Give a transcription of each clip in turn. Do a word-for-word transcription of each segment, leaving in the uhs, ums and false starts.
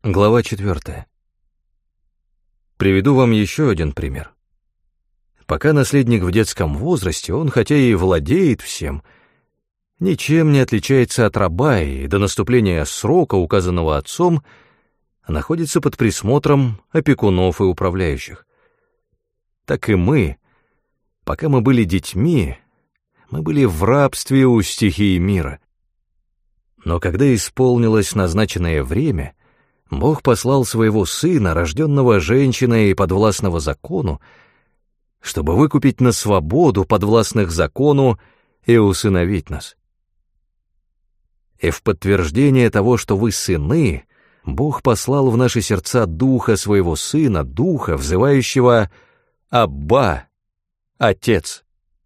Глава четвертая. Приведу вам еще один пример. Пока наследник в детском возрасте, он, хотя и владеет всем, ничем не отличается от раба и до наступления срока, указанного отцом, находится под присмотром опекунов и управляющих. Так и мы, пока мы были детьми, мы были в рабстве у стихии мира. Но когда исполнилось назначенное время, Бог послал своего Сына, рожденного женщиной и подвластного закону, чтобы выкупить на свободу подвластных закону и усыновить нас. И в подтверждение того, что вы сыны, Бог послал в наши сердца Духа своего Сына, Духа, взывающего «Абба, Отец».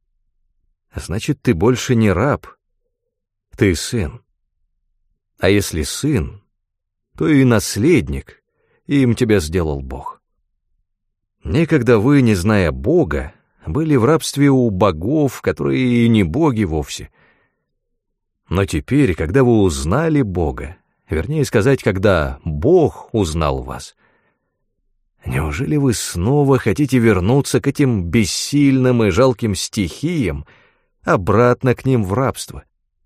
Значит, ты больше не раб, ты сын. А если сын, то и наследник, им тебя сделал Бог. Некогда вы, не зная Бога, были в рабстве у богов, которые и не боги вовсе. Но теперь, когда вы узнали Бога, вернее сказать, когда Бог узнал вас, неужели вы снова хотите вернуться к этим бессильным и жалким стихиям, обратно к ним в рабство?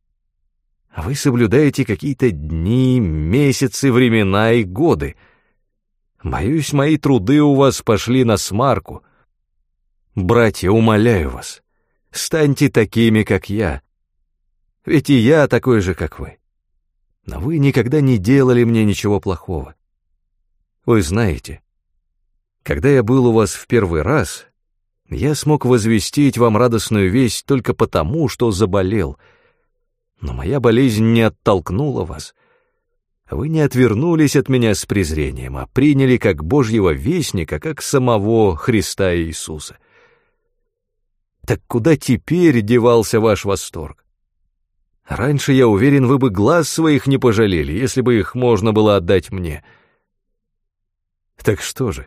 Вы соблюдаете какие-то дни, месяцы, времена и годы. Боюсь, мои труды у вас пошли на смарку. Братья, умоляю вас, станьте такими, как я. Ведь и я такой же, как вы. Но вы никогда не делали мне ничего плохого. Вы знаете, когда я был у вас в первый раз, я смог возвестить вам радостную весть только потому, что заболел. Но моя болезнь не оттолкнула вас. Вы не отвернулись от меня с презрением, а приняли как Божьего вестника, как самого Христа Иисуса. Так куда теперь девался ваш восторг? Раньше, я уверен, вы бы глаз своих не пожалели, если бы их можно было отдать мне. Так что же?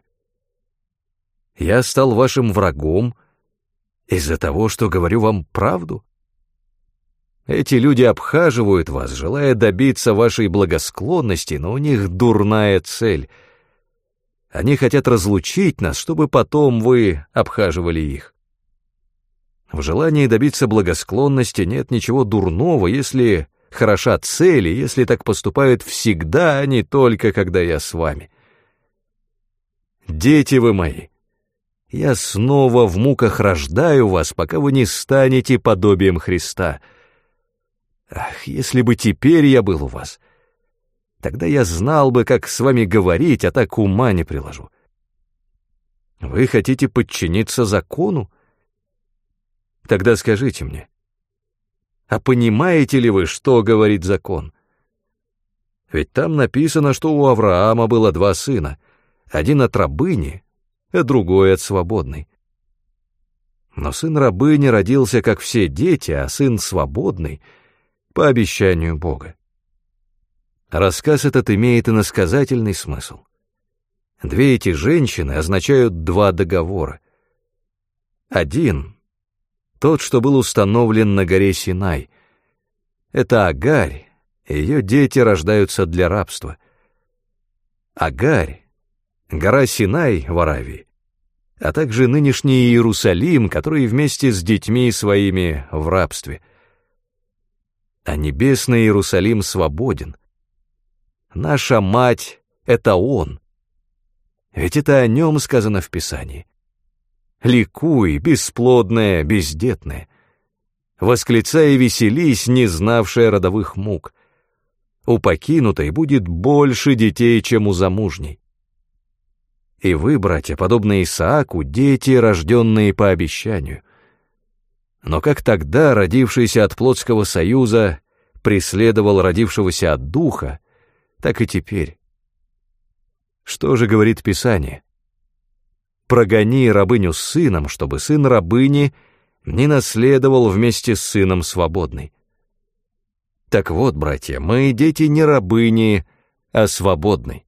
Я стал вашим врагом из-за того, что говорю вам правду? Эти люди обхаживают вас, желая добиться вашей благосклонности, но у них дурная цель. Они хотят разлучить нас, чтобы потом вы обхаживали их. В желании добиться благосклонности нет ничего дурного, если хороша цель, и если так поступают всегда, а не только когда я с вами. Дети вы мои, я снова в муках рождаю вас, пока вы не станете подобием Христа. Ах, если бы теперь я был у вас, тогда я знал бы, как с вами говорить, а так ума не приложу. Вы хотите подчиниться закону? Тогда скажите мне, а понимаете ли вы, что говорит закон? Ведь там написано, что у Авраама было два сына, один от рабыни, а другой от свободной. Но сын рабыни родился, как все дети, а сын свободный — по обещанию Бога. Рассказ этот имеет иносказательный смысл. Две эти женщины означают два договора. Один — тот, что был установлен на горе Синай. Это Агарь, и ее дети рождаются для рабства. Агарь — гора Синай в Аравии, а также нынешний Иерусалим, который вместе с детьми своими в рабстве. А небесный Иерусалим свободен. Наша мать — это Он. Ведь это о Нем сказано в Писании. Ликуй, бесплодная, бездетная. Восклицай и веселись, не знавшая родовых мук. У покинутой будет больше детей, чем у замужней. И вы, братья, подобно Исааку, дети, рожденные по обещанию. Но как тогда родившийся от плотского союза преследовал родившегося от духа, так и теперь. Что же говорит Писание? Прогони рабыню с сыном, чтобы сын рабыни не наследовал вместе с сыном свободной. Так вот, братья, мы дети не рабыни, а свободной.